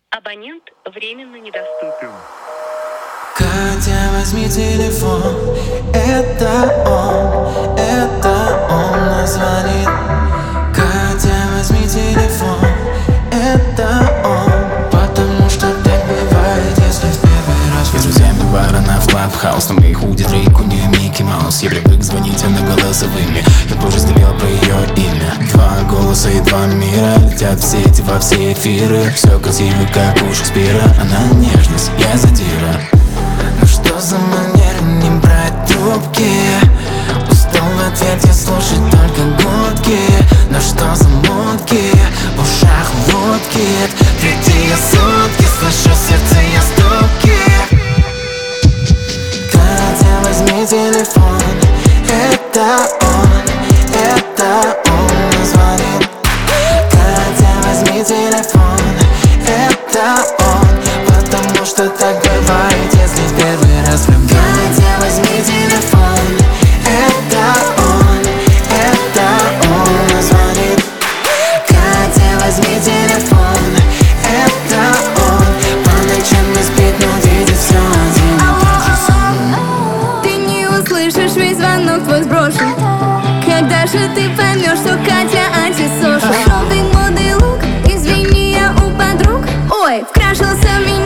Абонент временно недоступен. Катя, возьми телефон, это он мне звонит. Катя, возьми телефон, это он. Потому что так бывает, если в первый раз. Я с друзьями бара на Clubhouse, на моих худи Дрейк, у нее Микки Маус. Я привык звонить, она голосовыми. Я тоже разделил про ее имя. Два голоса и два мира летят в сети, во все эфиры. Все красиво, как у Шекспира. Она нежность, я задира. Ну что за манера не брать трубки? Устал в ответ я слушать только гудки. Но что за мутки? В ушах водки. Третьи сутки, слышу сердце я стуки. Катя, возьми телефон, это он мне звонит. Катя, возьми телефон, это он. Потому что так бывает, если в первый раз влюблен. Катя, возьми телефон, это он мне звонит. Катя, возьми телефон, это он. По ночам не спит, но видит все один и тот же сон. Ты не услышишь, весь звонок твой сброшу. Когда же ты поймешь, что Катя антисоша? Желтый модный лук, извини, я у подруг. Ой, вкрашился в меня.